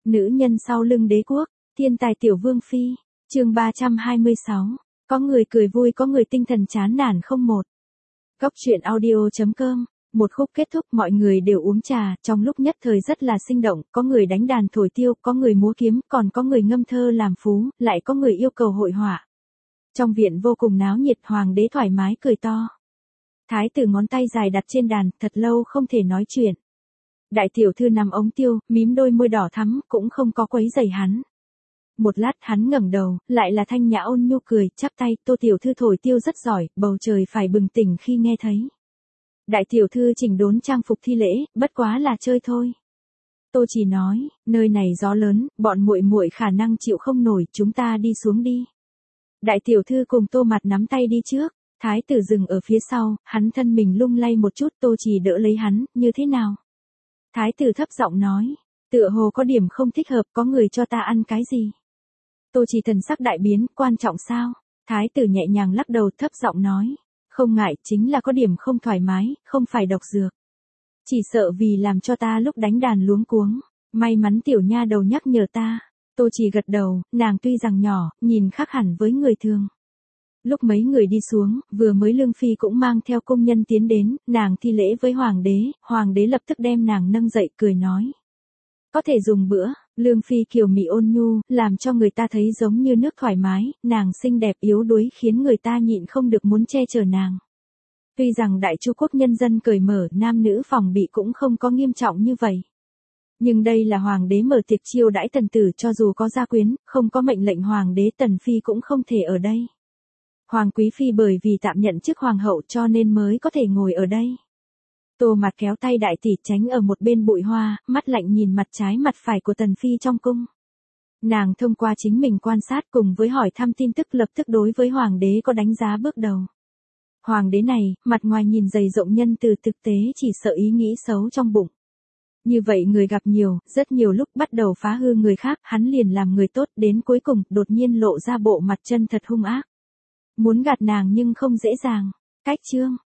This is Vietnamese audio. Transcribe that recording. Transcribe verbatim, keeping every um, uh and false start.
Nữ nhân sau lưng đế quốc, thiên tài tiểu vương phi, chương ba trăm hai mươi sáu, có người cười vui có người tinh thần chán nản không một. Góc truyện audio.com, một khúc kết thúc mọi người đều uống trà, trong lúc nhất thời rất là sinh động, có người đánh đàn thổi tiêu, có người múa kiếm, còn có người ngâm thơ làm phú, lại có người yêu cầu hội họa. Trong viện vô cùng náo nhiệt, hoàng đế thoải mái cười to. Thái tử ngón tay dài đặt trên đàn, thật lâu không thể nói chuyện. Đại tiểu thư nằm ống tiêu, mím đôi môi đỏ thắm, cũng không có quấy rầy hắn. Một lát hắn ngẩng đầu, lại là thanh nhã ôn nhu cười, chắp tay, Tô tiểu thư thổi tiêu rất giỏi, bầu trời phải bừng tỉnh khi nghe thấy. Đại tiểu thư chỉnh đốn trang phục thi lễ, bất quá là chơi thôi. Tô chỉ nói, nơi này gió lớn, bọn muội muội khả năng chịu không nổi, chúng ta đi xuống đi. Đại tiểu thư cùng Tô mặt nắm tay đi trước, thái tử dừng ở phía sau, hắn thân mình lung lay một chút, Tô chỉ đỡ lấy hắn, như thế nào? Thái tử thấp giọng nói, tựa hồ có điểm không thích hợp, có người cho ta ăn cái gì? Tô chỉ thần sắc đại biến, quan trọng sao? Thái tử nhẹ nhàng lắc đầu thấp giọng nói, không ngại, chính là có điểm không thoải mái, không phải độc dược. Chỉ sợ vì làm cho ta lúc đánh đàn luống cuống, may mắn tiểu nha đầu nhắc nhở ta. Tô chỉ gật đầu, nàng tuy rằng nhỏ, nhìn khác hẳn với người thường. Lúc mấy người đi xuống, vừa mới Lương Phi cũng mang theo công nhân tiến đến, nàng thi lễ với Hoàng đế, Hoàng đế lập tức đem nàng nâng dậy cười nói. Có thể dùng bữa, Lương Phi kiều mị ôn nhu, làm cho người ta thấy giống như nước thoải mái, nàng xinh đẹp yếu đuối khiến người ta nhịn không được muốn che chở nàng. Tuy rằng Đại Chu quốc nhân dân cởi mở, nam nữ phòng bị cũng không có nghiêm trọng như vậy. Nhưng đây là Hoàng đế mở tiệc chiêu đãi tần tử, cho dù có gia quyến, không có mệnh lệnh Hoàng đế Tần Phi cũng không thể ở đây. Hoàng quý phi bởi vì tạm nhận chức hoàng hậu cho nên mới có thể ngồi ở đây. Tô mặt kéo tay đại tỷ tránh ở một bên bụi hoa, mắt lạnh nhìn mặt trái mặt phải của Tần Phi trong cung. Nàng thông qua chính mình quan sát cùng với hỏi thăm tin tức lập tức đối với Hoàng đế có đánh giá bước đầu. Hoàng đế này, mặt ngoài nhìn dày rộng nhân từ, thực tế chỉ sợ ý nghĩ xấu trong bụng. Như vậy người gặp nhiều, rất nhiều lúc bắt đầu phá hư người khác, hắn liền làm người tốt, đến cuối cùng, đột nhiên lộ ra bộ mặt chân thật hung ác. Muốn gạt nàng nhưng không dễ dàng. Cách chương,